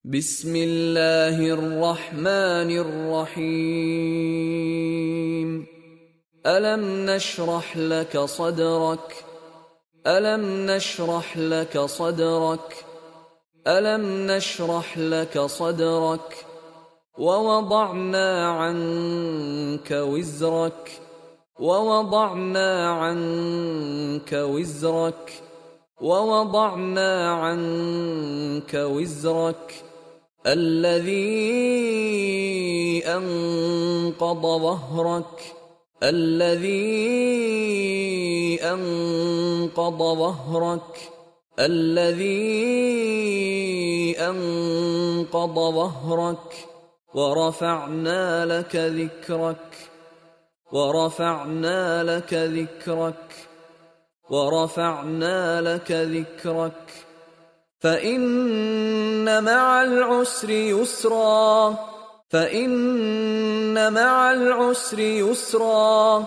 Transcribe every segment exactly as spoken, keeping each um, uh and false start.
بسم الله الرحمن الرحيم. ألم نشرح لك صدرك ألم نشرح لك صدرك ألم نشرح لك صدرك ووضعنا عنك وزرك ووضعنا عنك وزرك ووضعنا عنك وزرك الذي أنقض ظهرك الذي أنقض ظهرك الذي أنقض ظهرك ورفعنا لك ذكرك ورفعنا لك ذكرك ورفعنا لك ذكرك فإن مع العسر يسرا فإن مع العسر يسرا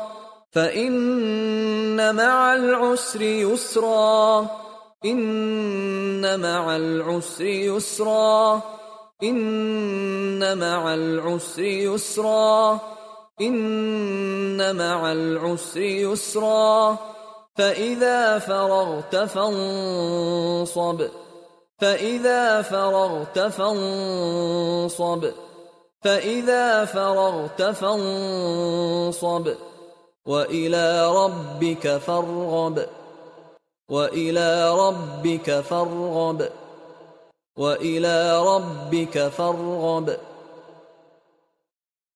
فإن مع العسر يسرا إن مع العسر يسرا إن مع العسر يسرا إن مع العسر يسرا فإذا فرغت فانصب فإذا فرغت فانصب فإذا فرغت فانصب وإلى ربك فارغب وإلى ربك فارغب وإلى ربك فارغب